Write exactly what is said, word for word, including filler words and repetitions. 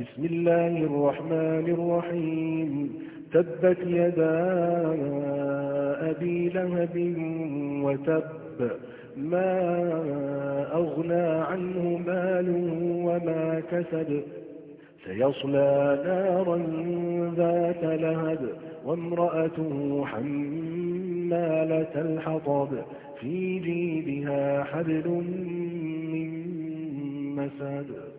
بسم الله الرحمن الرحيم تبت يدا أبي لهب وتب ما أغنى عنه ماله وما كسب سيصلى نارا ذات لهب وامرأته حمالة الحطب في جيدها حبل من مسد